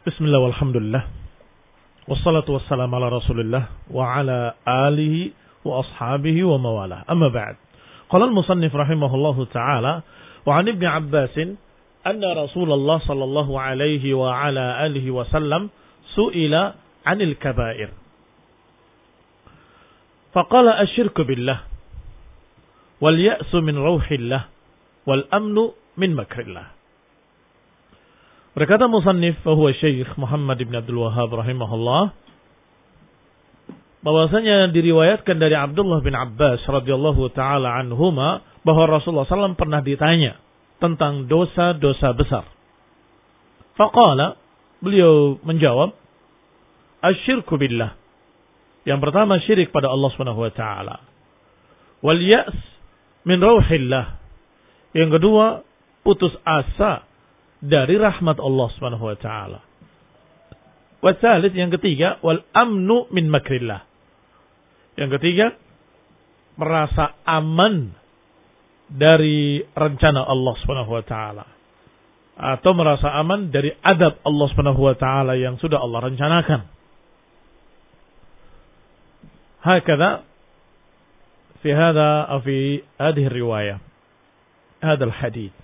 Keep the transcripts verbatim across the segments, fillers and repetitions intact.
Bismillah walhamdulillah. Wassalatu wassalamu ala rasulillah wa ala alihi wa ashabihi wa mawalah. Amma ba'd. Qala al-musannif rahimahullahu ta'ala wa an ibn Abbas anna Rasulullah sallallahu alaihi wa ala alihi wa sallam su'ila 'anil kaba'ir. Faqala asyirku billah wal ya'su min rauhillah wal amnu min makrillah. Berkata musannif bahwa Syekh Muhammad bin Abdul Wahhab rahimahullah bahwasanya diriwayatkan dari Abdullah bin Abbas radhiyallahu taala anhuma bahwa Rasulullah sallallahu alaihi wasallam pernah ditanya tentang dosa-dosa besar. Faqala, beliau menjawab, asyirku billah. Yang pertama syirik pada Allah Subhanahu wa taala. Wal ya's min rauhillah. Yang kedua putus asa dari rahmat Allah Subhanahu wa taala. Wa tsalits, yang ketiga, wal amnu min makrillah. Yang ketiga, merasa aman dari rencana Allah Subhanahu wa taala atau merasa aman dari adab Allah Subhanahu wa taala yang sudah Allah rencanakan. Hakadha fi hadha aw fi hadhihi riwayah. Hadha al-hadits.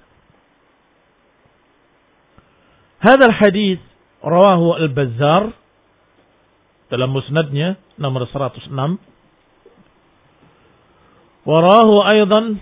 Hadal hadis rawahu al-Bazzar dalam musnadnya nomor seratus enam. Wa rawahu aidan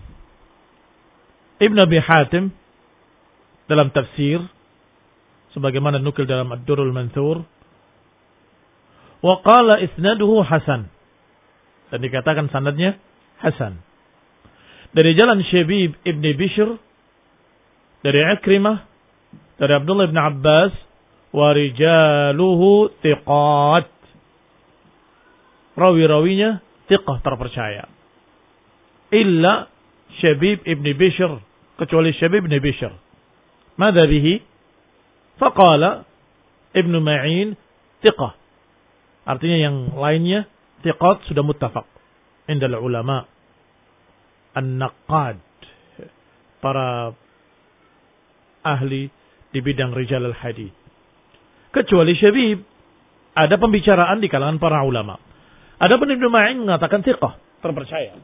Ibn Abi Hatim dalam tafsir sebagaimana nukil dalam Ad-Durrul Manthur. Wa qala isnaduhu hasan. Dan dikatakan sanadnya hasan. Dari jalan Syabib Ibn Bishr dari Ikrimah dari Abdullah bin Abbas, wa rijaluhu thiqat. Rawi-rawinya thiqah, terpercaya. Illa Syabib ibn Bishr, kecuali Syabib ibn Bishr. Mada bihi? Faqala Ibn Ma'in thiqah. Artinya yang lainnya thiqat sudah muttafaq indal ulama. An-Naqad, para ahli di bidang rijal al-hadits. Kecuali Syabib, ada pembicaraan di kalangan para ulama. Adapun Ibnu Ma'in mengatakan thiqah, terpercaya.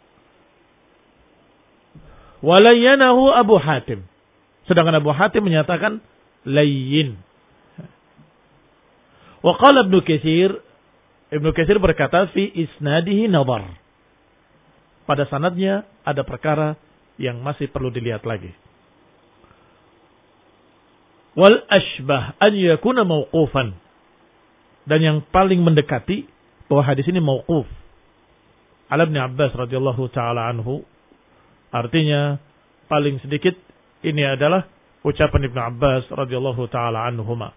Walayyanahu Abu Hatim. Sedangkan Abu Hatim menyatakan layyin. Wa qala Ibnu Katsir, Ibnu Katsir berkata fi isnadihi nadhar. Pada sanadnya ada perkara yang masih perlu dilihat lagi. Wal ashbah an yakuna mauqufan. Dan yang paling mendekati bahwa hadis ini mauquf ala Ibn Abbas radhiyallahu taala anhu. Artinya paling sedikit ini adalah ucapan Ibn Abbas radhiyallahu taala anhuma.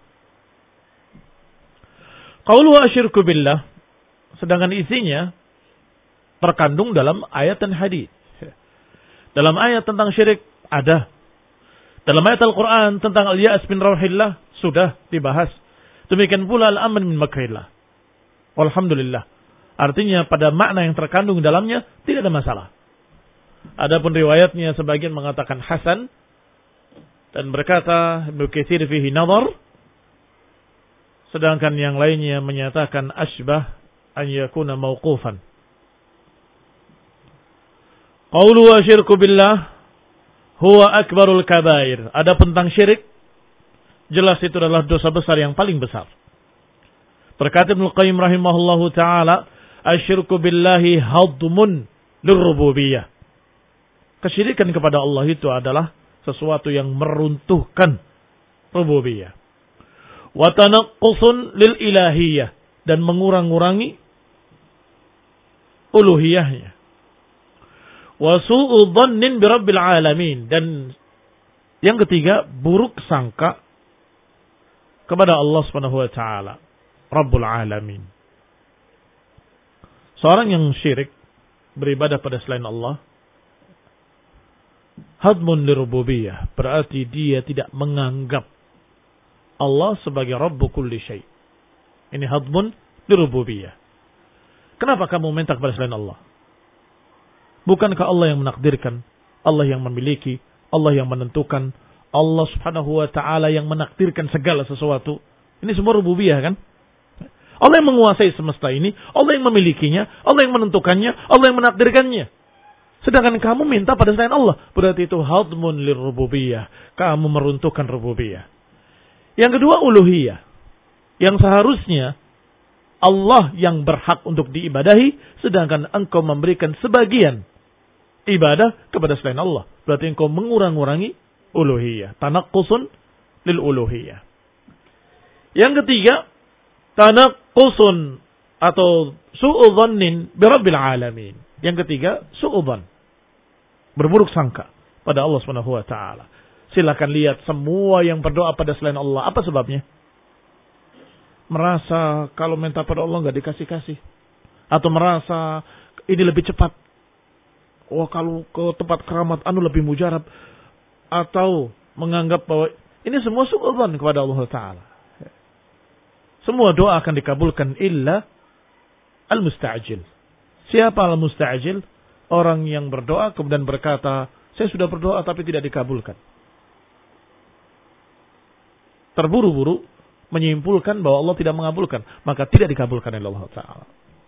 Qaulu asyirku billah, sedangkan isinya terkandung dalam ayat dan hadis. Dalam ayat tentang syirik ada. Dalam ayat Al-Quran tentang al-ya'as min rauhillah sudah dibahas. Demikian pula al-aman min makrillah. Alhamdulillah. Artinya pada makna yang terkandung dalamnya tidak ada masalah. Adapun riwayatnya sebagian mengatakan hasan dan berkata Ibnu Katsir fihi nadhar. Sedangkan yang lainnya menyatakan asybah an yakuna mauqufan. Qaulu wa syirku billah huwa akbarul kabair. Ada tentang syirik, jelas itu adalah dosa besar yang paling besar. Berkata Ibnu Qayyim rahimahullahu taala, asyirku billahi hadmun lirrububiyah. Kesyirikan kepada Allah itu adalah sesuatu yang meruntuhkan rububiyah. Wa tanaqqusun lil ilahiyah, dan mengurang-urangi uluhiyahnya. Wa su'u dhannin bi rabbil alamin, dan yang ketiga buruk sangka kepada Allah Subhanahu wa taala, Rabbul alamin. Seorang yang syirik beribadah pada selain Allah, hadmun lirububiyah, berarti dia tidak menganggap Allah sebagai Rabbu kulli syai'. Ini hadmun lirububiyah. Kenapa kamu minta kepada selain Allah? Bukankah Allah yang menakdirkan, Allah yang memiliki, Allah yang menentukan, Allah Subhanahu wa taala yang menakdirkan segala sesuatu. Ini semua rububiyah kan? Allah yang menguasai semesta ini, Allah yang memilikinya, Allah yang menentukannya, Allah yang menakdirkannya. Sedangkan kamu minta pada selain Allah, berarti itu hadmun lirrububiyah. Kamu meruntuhkan rububiyah. Yang kedua uluhiyah. Yang seharusnya Allah yang berhak untuk diibadahi, sedangkan engkau memberikan sebagian ibadah kepada selain Allah. Berarti engkau mengurang-urangi uluhiyah. Tanaqqusun lil uluhiyah. Yang ketiga, tanaqqusun atau su'udhannin birabbil alamin. Yang ketiga, su'udhan. Berburuk sangka pada Allah Subhanahu wa taala. Silakan lihat semua yang berdoa pada selain Allah. Apa sebabnya? Merasa kalau minta pada Allah enggak dikasih-kasih. Atau merasa ini lebih cepat. Wah, kalau ke tempat keramat anu lebih mujarab. Atau menganggap bahwa ini semua su'udzan kepada Allah Ta'ala. Semua doa akan dikabulkan illa al-musta'jil. Siapa al-musta'jil? Orang yang berdoa kemudian berkata, saya sudah berdoa tapi tidak dikabulkan. Terburu-buru menyimpulkan bahwa Allah tidak mengabulkan, maka tidak dikabulkan oleh Allah Ta'ala.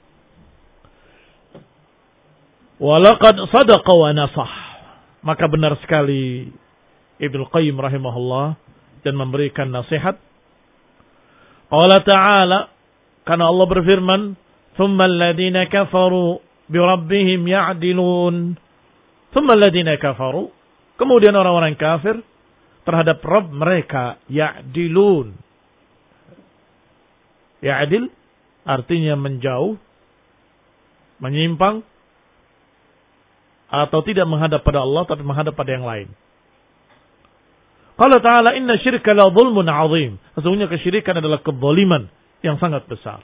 Walaqad sadaqa wa nasah. Maka benar sekali Ibnu Qayyim rahimahullah dan memberikan nasihat. Allah Ta'ala, karena Allah berfirman, "Tsumma alladziina kafaru bi rabbihim ya'dilun." Tsumma alladziina kafaru, kemudian orang-orang kafir terhadap Rabb mereka ya'dilun. Ya'dil artinya menjauh, menyimpang, atau tidak menghadap pada Allah tapi menghadap pada yang lain. Qala ta'ala inna syirka la zulmun 'azim. Sesungguhnya kesyirikan adalah kezaliman yang sangat besar.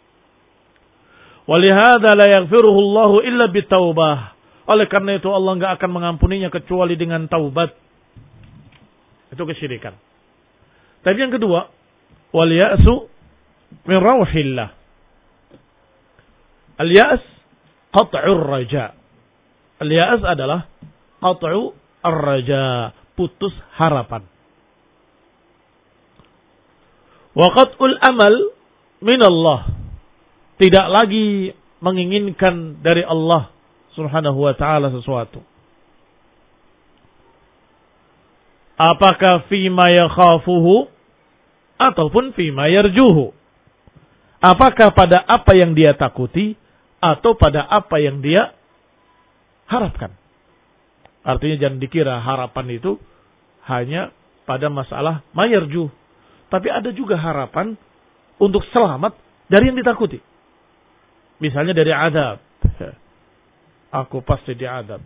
Walihada la yaghfiruhu Allahu illa bitaubah. Oleh karena itu Allah enggak akan mengampuninya kecuali dengan taubat. Itu kesyirikan. Tapi yang kedua, wal ya'su min rauhillah. Al ya's qat'ur raja. Al ya's adalah qat'u ar-raja, putus harapan. Wa qat'ul amal min Allah. Tidak lagi menginginkan dari Allah Subhanahu wa taala sesuatu. Apakah fima yakhafuhu ataupun fima yarjuhu. Apakah pada apa yang dia takuti atau pada apa yang dia harapkan. Artinya jangan dikira harapan itu hanya pada masalah mayarju. Tapi ada juga harapan untuk selamat dari yang ditakuti. Misalnya dari azab. Aku pasti diazab.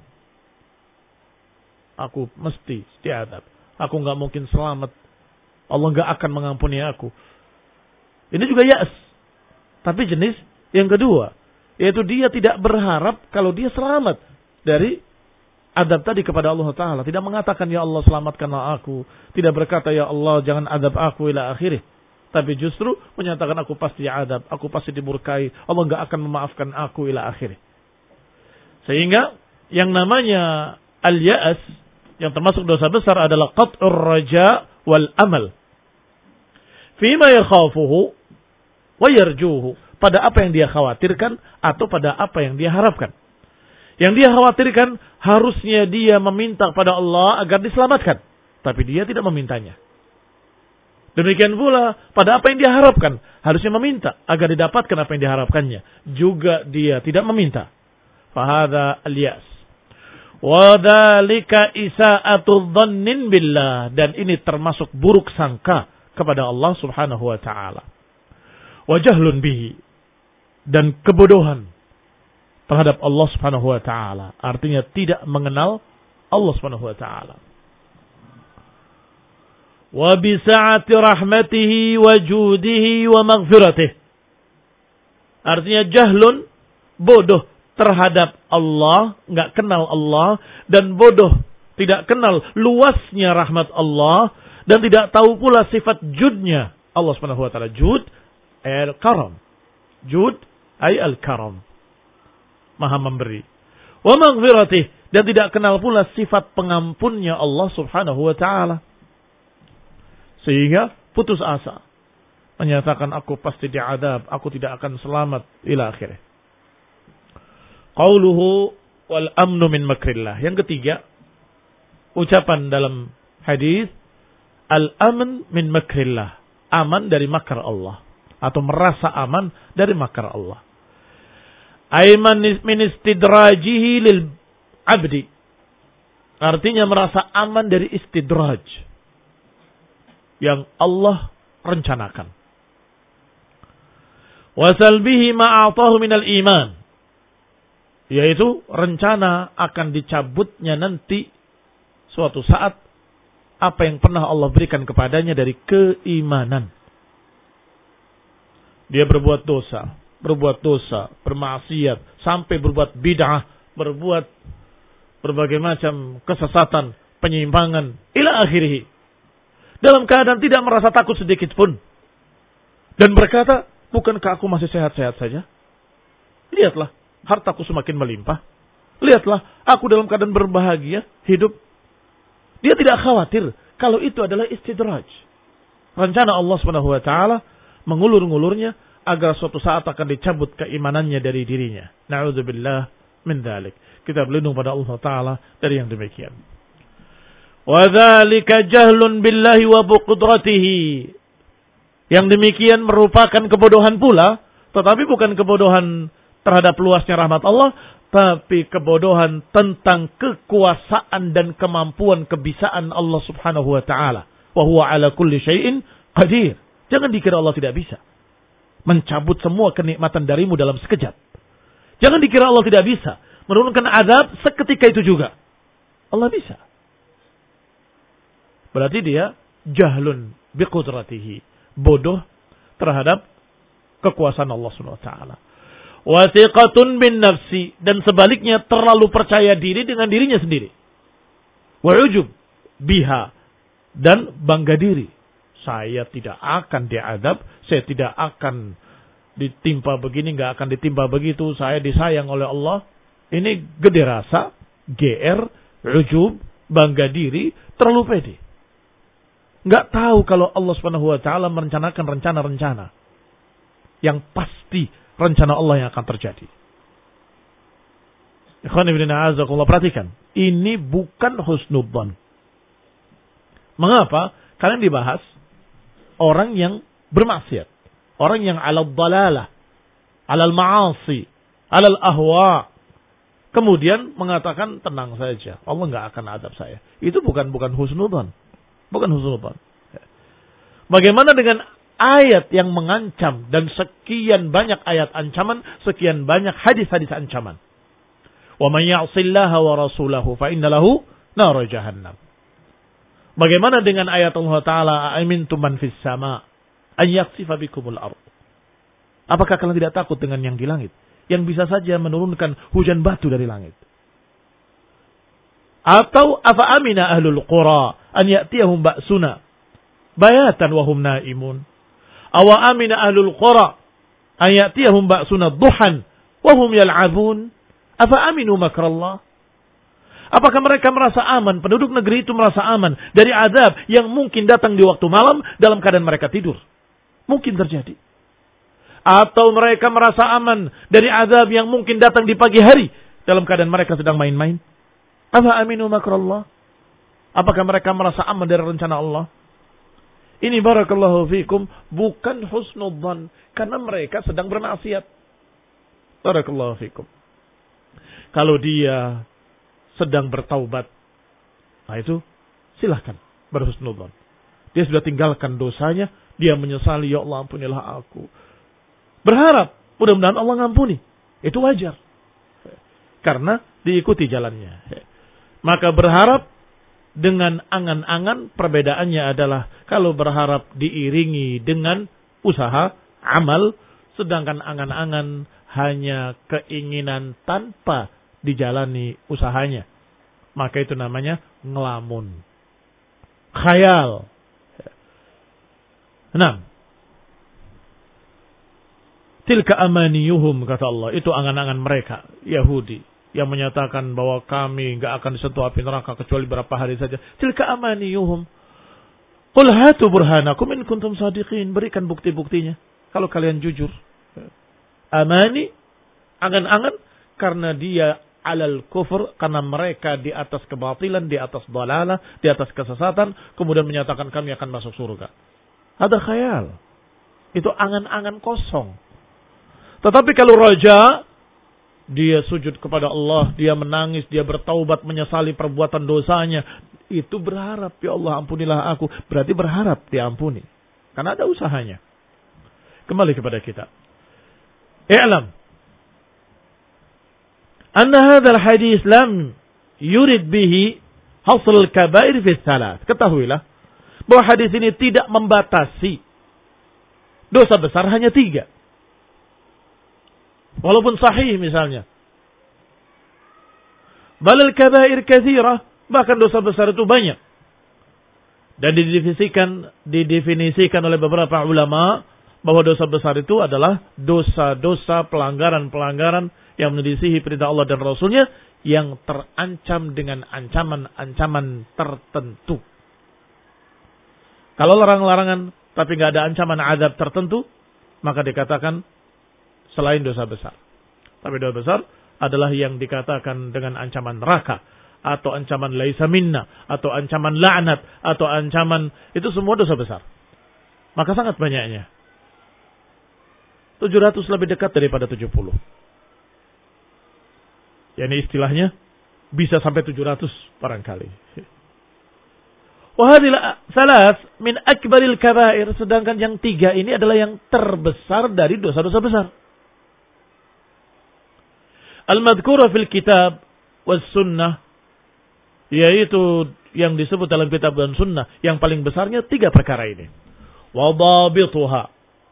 Aku mesti diazab. Aku enggak mungkin selamat. Allah enggak akan mengampuni aku. Ini juga ya'as. Tapi jenis yang kedua. Yaitu dia tidak berharap kalau dia selamat dari adab tadi kepada Allah Ta'ala. Tidak mengatakan, ya Allah selamatkanlah aku. Tidak berkata, ya Allah jangan adab aku ila akhirih. Tapi justru menyatakan aku pasti adab. Aku pasti dimurkai. Allah enggak akan memaafkan aku ila akhirih. Sehingga yang namanya al-ya'as, yang termasuk dosa besar adalah qat'ur raja wal amal. Fima yakhafuhu wa yarjuhu. Pada apa yang dia khawatirkan atau pada apa yang dia harapkan. Yang dia khawatirkan harusnya dia meminta kepada Allah agar diselamatkan. Tapi dia tidak memintanya. Demikian pula pada apa yang dia harapkan. Harusnya meminta agar didapatkan apa yang diharapkannya. Juga dia tidak meminta. Fahadha al-yas. Wadhalika isa'atu dhannin billah. Dan ini termasuk buruk sangka kepada Allah subhanahu wa ta'ala. Wajahlun bihi. Dan kebodohan terhadap Allah subhanahu wa ta'ala. Artinya tidak mengenal Allah subhanahu wa ta'ala. Wa bisa'ati rahmatihi wa judihi wa maghfiratih. Artinya jahlun, bodoh terhadap Allah, enggak kenal Allah, dan bodoh tidak kenal luasnya rahmat Allah, dan tidak tahu pula sifat judnya Allah subhanahu wa ta'ala. Jud, al-karam. Jud, ay al-karam. Maha memberi. Wa maghfiratih, dan tidak kenal pula sifat pengampunnya Allah subhanahu wa ta'ala. Sehingga putus asa. Menyatakan aku pasti diadab, aku tidak akan selamat ila akhirih. Qauluhu wal amnu min makrillah. Yang ketiga, ucapan dalam hadis al-amn min makrillah. Aman dari makar Allah. Atau merasa aman dari makar Allah. Aiman min istidrajihi lil abdi. Artinya merasa aman dari istidraj. Yang Allah rencanakan. Wasalbihi ma'atahu minal iman. Yaitu rencana akan dicabutnya nanti suatu saat apa yang pernah Allah berikan kepadanya dari keimanan. Dia berbuat dosa, berbuat dosa, bermaksiat, sampai berbuat bid'ah, berbuat berbagai macam kesesatan, penyimpangan, ila akhirih. Dalam keadaan tidak merasa takut sedikit pun. Dan berkata, bukankah aku masih sehat-sehat saja? Lihatlah, hartaku semakin melimpah. Lihatlah, aku dalam keadaan berbahagia, hidup. Dia tidak khawatir kalau itu adalah istidraj. Rencana Allah subhanahu wa taala mengulur-ngulurnya agar suatu saat akan dicabut keimanannya dari dirinya. Na'udzubillah min dzalik. Kita berlindung pada Allah taala dari yang demikian. Wa dzalika jahlun billahi wa biqudratihi. Yang demikian merupakan kebodohan pula, tetapi bukan kebodohan terhadap luasnya rahmat Allah, tapi kebodohan tentang kekuasaan dan kemampuan kebisaan Allah subhanahu wa ta'ala. Wa huwa ala kulli syai'in qadir. Jangan dikira Allah tidak bisa mencabut semua kenikmatan darimu dalam sekejap. Jangan dikira Allah tidak bisa menurunkan azab seketika itu juga. Allah bisa. Berarti dia jahlun biqudratihi. Bodoh terhadap kekuasaan Allah subhanahu wa ta'ala. Wathiqatun bin nafsi. Dan sebaliknya terlalu percaya diri dengan dirinya sendiri. Wa'ujub biha. Dan bangga diri. Saya tidak akan diadab. Saya tidak akan ditimpa begini. Nggak akan ditimpa begitu. Saya disayang oleh Allah. Ini gede rasa. G R. Ujub. Bangga diri. Terlalu pede. Nggak tahu kalau Allah subhanahu wa ta'ala merencanakan rencana-rencana. Yang pasti rencana Allah yang akan terjadi. Ikhwan ibn a'azakullah, perhatikan. Ini bukan husnudzan. Mengapa? Karena dibahas orang yang bermaksiat. Orang yang alal dalalah. Alal ma'asi. Alal ahwa. Kemudian mengatakan tenang saja. Allah nggak akan adab saya. Itu bukan bukan husnudzan. Bukan husnudzan. Bagaimana dengan ayat yang mengancam dan sekian banyak ayat ancaman, sekian banyak hadis-hadis ancaman. Wa may ya'sillaha wa rasulahu fa inna lahu nar jahannam. Bagaimana dengan ayat Allah Ta'ala, amintum man fis sama an yaksifa bikumul ard. Apakah kalian tidak takut dengan yang di langit, yang bisa saja menurunkan hujan batu dari langit? Atau afa amina ahlul qura an ya'tiyahum ba'suna bayatan wa hum naimun. Awa amina ahlul qura an ya'tiyahum ba'suna duhan wa hum yal'abun. Afa aminu makrallah. Apakah mereka merasa aman, penduduk negeri itu merasa aman dari azab yang mungkin datang di waktu malam dalam keadaan mereka tidur? Mungkin terjadi. Atau mereka merasa aman dari azab yang mungkin datang di pagi hari dalam keadaan mereka sedang main-main? Afa aminu makrallah. Apakah mereka merasa aman dari rencana Allah? Ini barakallahu fikum bukan husnudzan, karena mereka sedang bermaksiat. Barakallahu fikum. Kalau dia sedang bertaubat, nah itu silahkan berhusnudzan. Dia sudah tinggalkan dosanya, dia menyesali, ya Allah ampunilah aku. Berharap mudah-mudahan Allah ngampuni. Itu wajar. Karena diikuti jalannya. Maka berharap dengan angan-angan, perbedaannya adalah kalau berharap diiringi dengan usaha, amal, sedangkan angan-angan hanya keinginan tanpa dijalani usahanya. Maka itu namanya ngelamun. Khayal. Nah. Tilka amaniyuhum, kata Allah. Itu angan-angan mereka, Yahudi. Yang menyatakan bahwa kami enggak akan disentuh api neraka kecuali berapa hari saja. Tilka amaniyuhum. Qul hatu burhanakum in kuntum sadiqin. Berikan bukti-buktinya kalau kalian jujur. Amani, angan-angan, karena dia alal kufur, karena mereka di atas kebatilan, di atas dalalah, di atas kesesatan, kemudian menyatakan kami akan masuk surga. Ada khayal. Itu angan-angan kosong. Tetapi kalau raja, dia sujud kepada Allah, dia menangis, dia bertaubat, menyesali perbuatan dosanya, itu berharap, ya Allah ampunilah aku. Berarti berharap diampuni. Karena ada usahanya. Kembali kepada kita. I'lam anna hadzal hadis lam yurid bihi hasl al-kaba'ir fi thalath. Ketahuilah bahwa hadis ini tidak membatasi dosa besar hanya tiga. Walaupun sahih misalnya. Bal al-kaba'ir katsirah, bahkan dosa besar itu banyak. Dan didefinisikan didefinisikan oleh beberapa ulama bahwa dosa besar itu adalah dosa-dosa pelanggaran-pelanggaran yang menyelisihi perintah Allah dan Rasulnya yang terancam dengan ancaman-ancaman tertentu. Kalau larang-larangan tapi nggak ada ancaman azab tertentu, maka dikatakan selain dosa besar. Tapi dosa besar adalah yang dikatakan dengan ancaman neraka, atau ancaman laisa minna, atau ancaman laknat, atau ancaman, itu semua dosa besar. Maka sangat banyaknya. tujuh ratus lebih dekat daripada tujuh puluh. Yani istilahnya bisa sampai tujuh ratus barangkali. Wahadil salas min akbaril kabair, sedangkan yang tiga ini adalah yang terbesar dari dosa-dosa besar. Al-madhkura fil kitab was sunnah, yaitu yang disebut dalam kitab dan sunnah, yang paling besarnya tiga perkara ini. Wa dhabituha,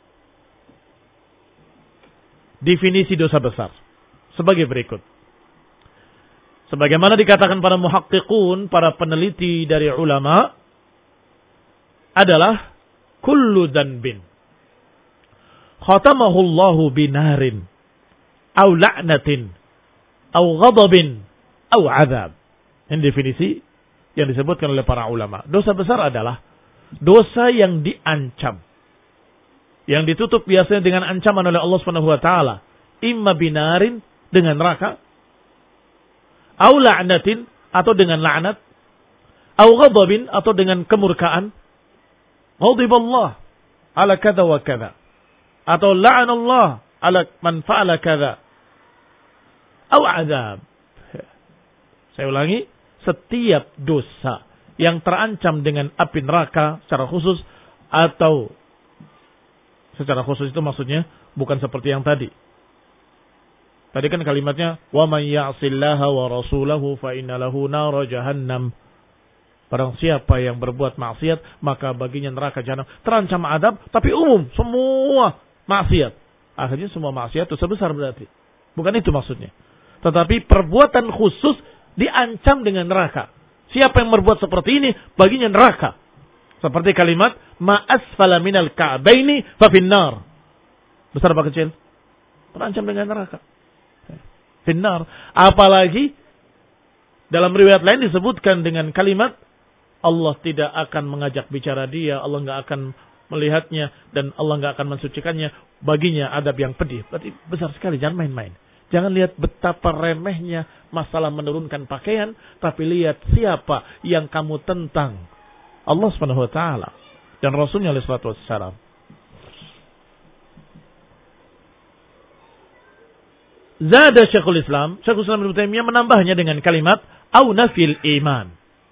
definisi dosa besar sebagai berikut. Sebagaimana dikatakan para muhaqqiqun, para peneliti dari ulama, adalah kullu dhanbin khatamahu Allahu binarin au la'natin au ghadabin au azab. Ini definisi yang disebutkan oleh para ulama. Dosa besar adalah dosa yang diancam, yang ditutup biasanya dengan ancaman oleh Allah Subhanahu wa taala, imma binarin, dengan neraka, au la'natin, atau dengan laknat, au ghadabin, atau dengan kemurkaan. Ghadiballah ala kadza wa kadza, atau la'anallah ala man fa'ala kadza, au azab. Saya ulangi, setiap dosa yang terancam dengan api neraka secara khusus, atau secara khusus itu maksudnya bukan seperti yang tadi. Tadi kan kalimatnya wa may ya'sillaha wa rasulahu fa inna lahu nar jahannam. Barang siapa yang berbuat maksiat, maka baginya neraka jahanam. Terancam adab, tapi umum, semua maksiat. Akhirnya semua maksiat dosa besar berarti. Bukan itu maksudnya. Tetapi perbuatan khusus diancam dengan neraka. Siapa yang berbuat seperti ini, baginya neraka. Seperti kalimat ma asfala minal ka'baini fa finnar. Besar apa kecil? Terancam dengan neraka. Finnar. Apalagi dalam riwayat lain disebutkan dengan kalimat Allah tidak akan mengajak bicara dia, Allah nggak akan melihatnya, dan Allah nggak akan mensucikannya. Baginya adab yang pedih. Berarti besar sekali, jangan main-main. Jangan lihat betapa remehnya masalah menurunkan pakaian, tapi lihat siapa yang kamu tentang. Allah Subhanahu wa taala dan Rasulnya alaihi salatu wassalam. Zada Syekhul Islam, Syekhul Islam Ibnu Taimiyah menambahnya dengan kalimat au nafil iman.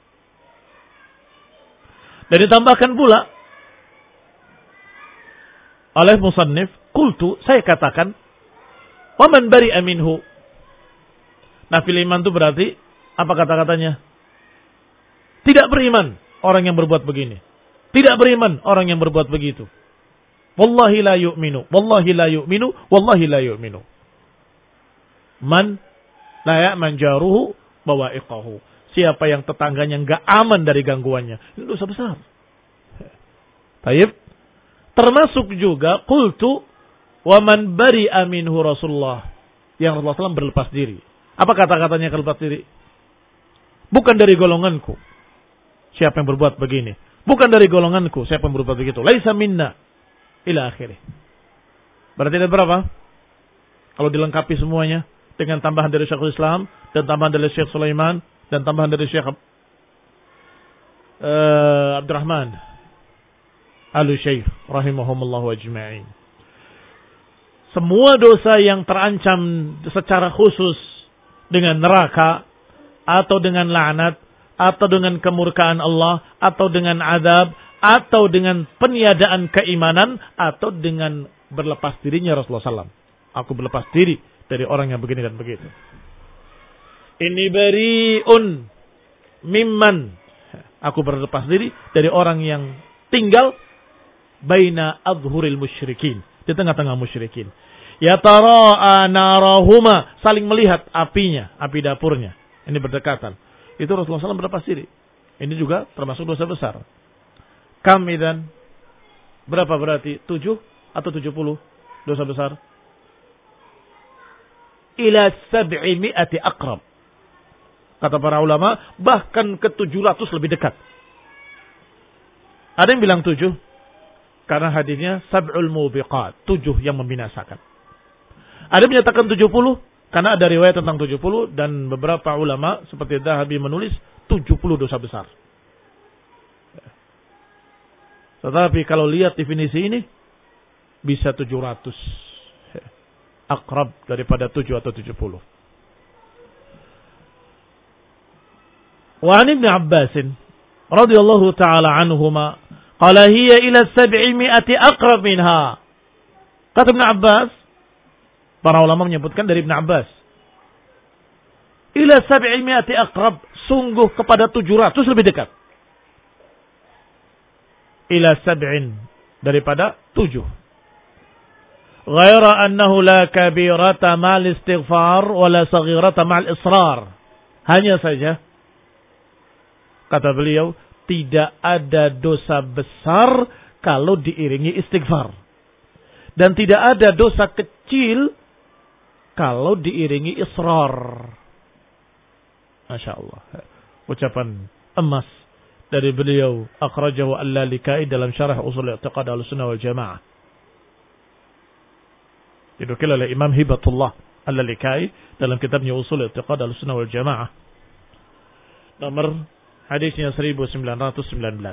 Dan ditambahkan pula oleh musannif, qultu, saya katakan, wa man bari'a minhu. Nafil iman itu berarti apa kata-katanya? Tidak beriman orang yang berbuat begini. Tidak beriman orang yang berbuat begitu. Wallahi la yu'minu, wallahi la yu'minu, wallahi la yu'minu. Man la ya'man jaruhu bawa'iqahu. Siapa yang tetangganya enggak aman dari gangguannya, itu dosa besar. Baik. Termasuk juga qultu wa man bari'a minhu Rasulullah, yang Rasulullah shallallahu alaihi wasallam berlepas diri. Apa kata-katanya berlepas diri? Bukan dari golonganku. Siapa yang berbuat begini? Bukan dari golonganku siapa yang berbuat begitu. Laisa minna ila akhirih. Berarti ada berapa? Kalau dilengkapi semuanya dengan tambahan dari Syekhul Islam dan tambahan dari Syekh Sulaiman dan tambahan dari Syekh uh, Abdurrahman Al-Syekh rahimahumullah ajma'in. Semua dosa yang terancam secara khusus dengan neraka atau dengan laknat atau dengan kemurkaan Allah atau dengan azab atau dengan peniadaan keimanan atau dengan berlepas dirinya Rasulullah sallallahu alaihi wasallam. Aku berlepas diri dari orang yang begini dan begitu. Ini bariun mimman. Aku berlepas diri dari orang yang tinggal baina adhuril musyrikin, di tengah-tengah musyrikin. Yatara'a narahuma, saling melihat apinya, api dapurnya. Ini berdekatan. Itu Rasulullah sallallahu alaihi wasallam berlepas diri. Ini juga termasuk dosa besar. Kam idan berapa berarti? Tujuh atau tujuh puluh dosa besar? Ila sab'i mi'ati aqrab. Kata para ulama, bahkan ke tujuh ratus lebih dekat. Ada yang bilang tujuh. Karena hadisnya sab'ul mubiqat. Tujuh yang membinasakan. Ada yang menyatakan tujuh puluh. Karena ada riwayat tentang tujuh puluh. Dan beberapa ulama seperti Dahabi menulis tujuh puluh dosa besar. Tetapi kalau lihat definisi ini, bisa tujuh ratus. Akrab daripada tujuh atau tujuh puluh. Wa an Ibn Abbas radhiyallahu ta'ala anhuma qala hiya ila sab'i mi'ati aqrab minha. Kata Ibn Abbas, para ulama menyebutkan dari Ibn Abbas, ila sab'i mi'ati aqrab, sungguh kepada tujuh ratus lebih dekat. Ila sab'in, daripada tujuh. Ghaira annahu la kabirata ma'al istighfar wala saghirata ma'al israr. Hanya saja, kata beliau, tidak ada dosa besar kalau diiringi istighfar. Dan tidak ada dosa kecil kalau diiringi israr. Masya Allah. Ucapan emas dari beliau, akhrajahu Al-Lalikai dalam syarah usul i'tiqad Ahlussunnah wal Jamaah. Didukil oleh Imam Hibatullah Al-Lalikai dalam kitabnya usul i'tiqad Ahlussunnah wal Jamaah. Nomor hadisnya seribu sembilan ratus sembilan belas.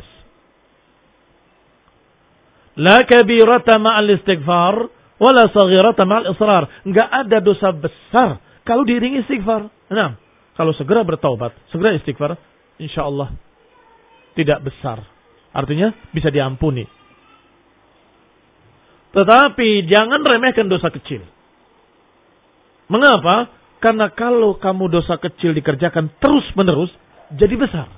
La kabirata ma'al istighfar wala saghirata ma'al israr. Enggak ada dosa besar kalau diiringi istighfar. Nah, kalau segera bertaubat, segera istighfar, insyaallah tidak besar. Artinya bisa diampuni. Tetapi jangan remehkan dosa kecil. Mengapa? Karena kalau kamu dosa kecil dikerjakan terus-menerus, jadi besar.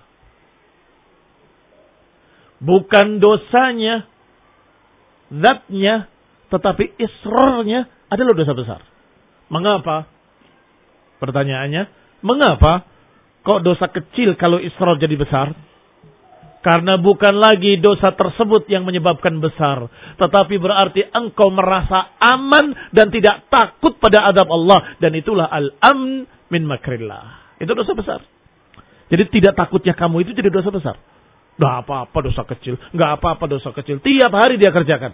Bukan dosanya, zatnya, tetapi israrnya adalah dosa besar. Mengapa? Pertanyaannya, mengapa kok dosa kecil kalau israr jadi besar? Karena bukan lagi dosa tersebut yang menyebabkan besar. Tetapi berarti engkau merasa aman dan tidak takut pada azab Allah. Dan itulah al-amn min makrillah. Itu dosa besar. Jadi tidak takutnya kamu itu jadi dosa besar. Gak apa-apa dosa kecil. Gak apa-apa dosa kecil. Tiap hari dia kerjakan.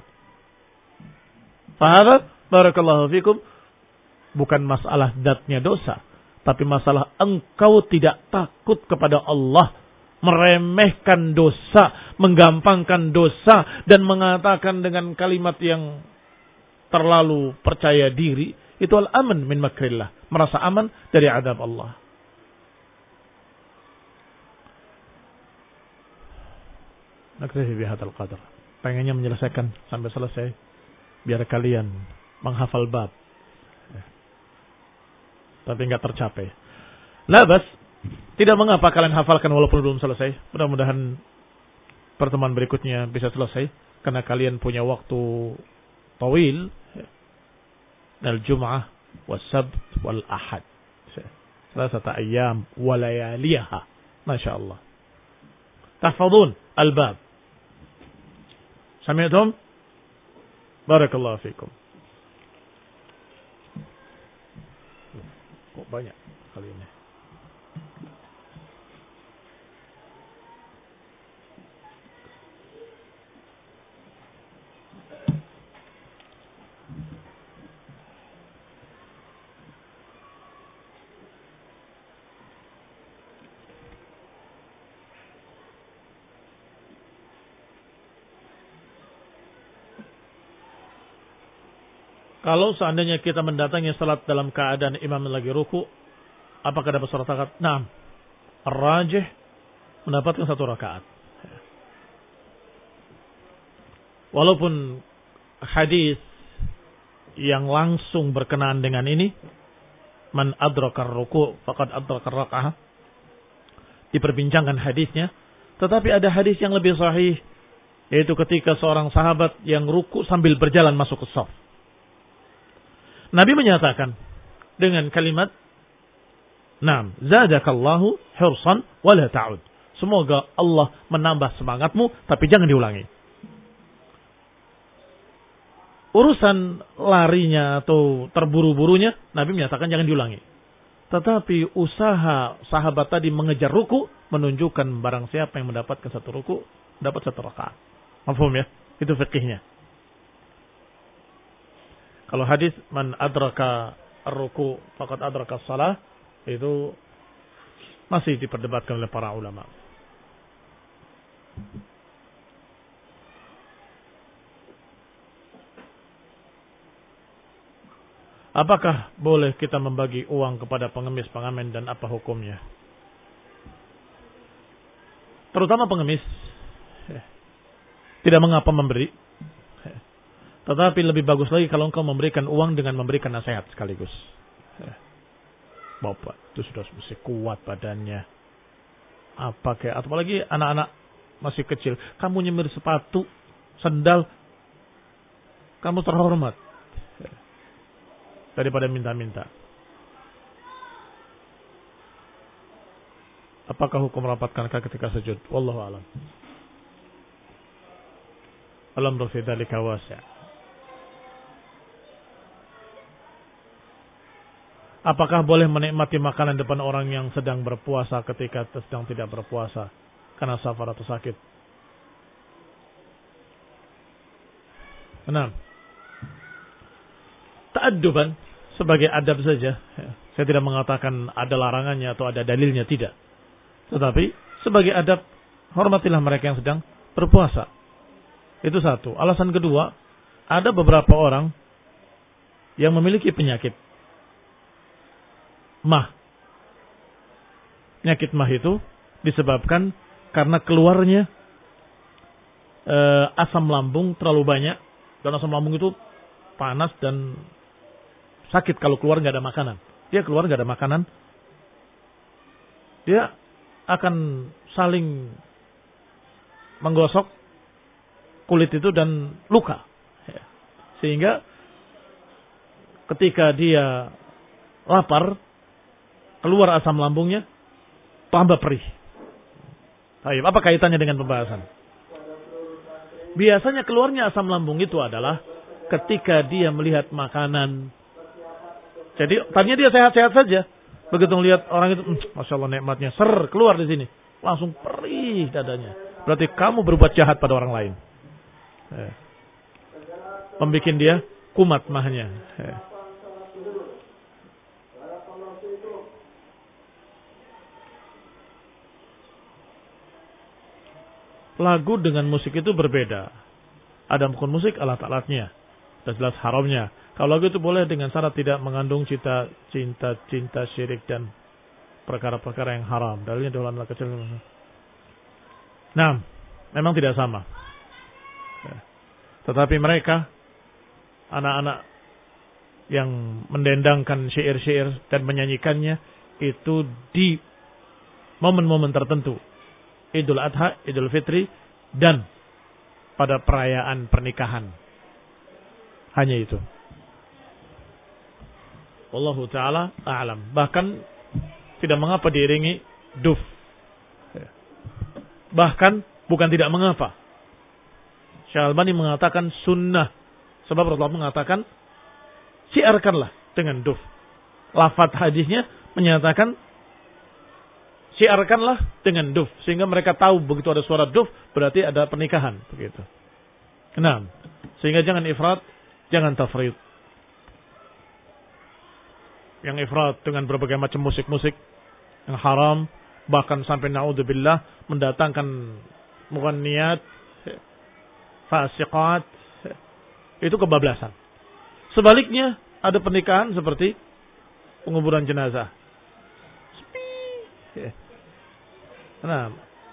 Faham? Barakallahu fikum. Bukan masalah zatnya dosa. Tapi masalah engkau tidak takut kepada Allah. Meremehkan dosa, menggampangkan dosa, dan mengatakan dengan kalimat yang terlalu percaya diri, itu al-aman min makrillah, merasa aman dari azab Allah. Naktafi bihadzal qadar. Pengennya menyelesaikan sampai selesai biar kalian menghafal bab. Tapi enggak tercapai. Labas. Tidak mengapa kalian hafalkan walaupun belum selesai. Mudah-mudahan pertemuan berikutnya bisa selesai. Karena kalian punya waktu tawil. Al-Jum'ah, wal-Sabt, wal-Ahad. Salasata ayyam, walayaliyaha. Masya Allah. Tahfadun al-bab. Sami'atum? Barakallahu fikum. Kok banyak kali ini? Kalau seandainya kita mendatangi salat dalam keadaan imam lagi ruku, apakah dapat satu rakaat? Naam. Ar-rajih mendapatkan satu rakaat. Walaupun hadis yang langsung berkenaan dengan ini, man adrakar ruku faqad adrakar rakaah, diperbincangkan hadisnya, tetapi ada hadis yang lebih sahih, yaitu ketika seorang sahabat yang ruku sambil berjalan masuk ke shaf. Nabi menyatakan dengan kalimat, "Naam, zadakallahu hirsan wa la ta'ud." Semoga Allah menambah semangatmu, tapi jangan diulangi. Urusan larinya atau terburu-burunya, Nabi menyatakan jangan diulangi. Tetapi usaha sahabat tadi mengejar ruku menunjukkan barang siapa yang mendapatkan satu ruku dapat satu rakaat. Mafhum ya? Itu fikihnya. Kalau hadis man adraka ar-ruku faqad adraka as-salah, itu masih diperdebatkan oleh para ulama. Apakah boleh kita membagi uang kepada pengemis, pengamen, dan apa hukumnya? Terutama pengemis, tidak mengapa memberi. Tetapi lebih bagus lagi kalau engkau memberikan uang dengan memberikan nasihat sekaligus. Bapak itu sudah mesti kuat badannya. Apa kayak, atau apalagi anak-anak masih kecil. Kamu nyemir sepatu, sendal, kamu terhormat. Daripada minta-minta. Apakah hukum rapatkan kaki ketika sujud? Wallahu a'lam. Al-amru fi dzalika wasi'. Apakah boleh menikmati makanan depan orang yang sedang berpuasa ketika sedang tidak berpuasa karena safar atau sakit? Benar. Ta'adduban, sebagai adab saja. Saya tidak mengatakan ada larangannya atau ada dalilnya, tidak. Tetapi sebagai adab, hormatilah mereka yang sedang berpuasa. Itu satu. Alasan kedua, ada beberapa orang yang memiliki penyakit mah. Penyakit mah itu disebabkan karena keluarnya e, asam lambung terlalu banyak. Dan asam lambung itu panas dan sakit kalau keluar nggak ada makanan. Dia keluar nggak ada makanan, dia akan saling menggosok kulit itu dan luka. Sehingga ketika dia lapar, keluar asam lambungnya, tambah perih. Baik, apa kaitannya dengan pembahasan? Biasanya keluarnya asam lambung itu adalah ketika dia melihat makanan. Jadi tadinya dia sehat-sehat saja. Begitu melihat orang itu, Masya Allah nikmatnya, ser, keluar di sini. Langsung perih dadanya. Berarti kamu berbuat jahat pada orang lain. Eh. Membikin dia kumat mahnya. Eh. Lagu dengan musik itu berbeda. Ada bukan musik, alat-alatnya. Dan jelas haramnya. Kalau lagu itu boleh dengan syarat tidak mengandung cinta, cinta, cinta, syirik dan perkara-perkara yang haram. Dalilnya dalam anak kecil. Nah, memang tidak sama. Tetapi mereka, anak-anak yang mendendangkan syair-syair dan menyanyikannya, itu di momen-momen tertentu. Idul Adha, Idul Fitri, dan pada perayaan pernikahan. Hanya itu. Wallahu ta'ala a'lam. Bahkan tidak mengapa diiringi duf. Bahkan bukan tidak mengapa. Syekh Albani mengatakan sunnah. Sebab Rasulullah mengatakan siarkanlah dengan duf. Lafaz hadisnya menyatakan siarkanlah dengan duf. Sehingga mereka tahu begitu ada suara duf berarti ada pernikahan. Begitu. Enam. Sehingga jangan ifrat, jangan tafrid. Yang ifrat dengan berbagai macam musik-musik yang haram, bahkan sampai naudzubillah mendatangkan mughanniyat, fasiqat, itu kebablasan. Sebaliknya, ada pernikahan seperti penguburan jenazah. Sepi. Nah,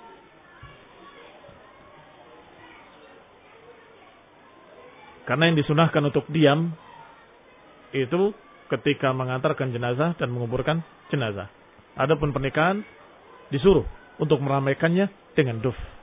karena yang disunahkan untuk diam itu ketika mengantarkan jenazah dan menguburkan jenazah. Adapun pernikahan disuruh untuk meramaikannya dengan duf.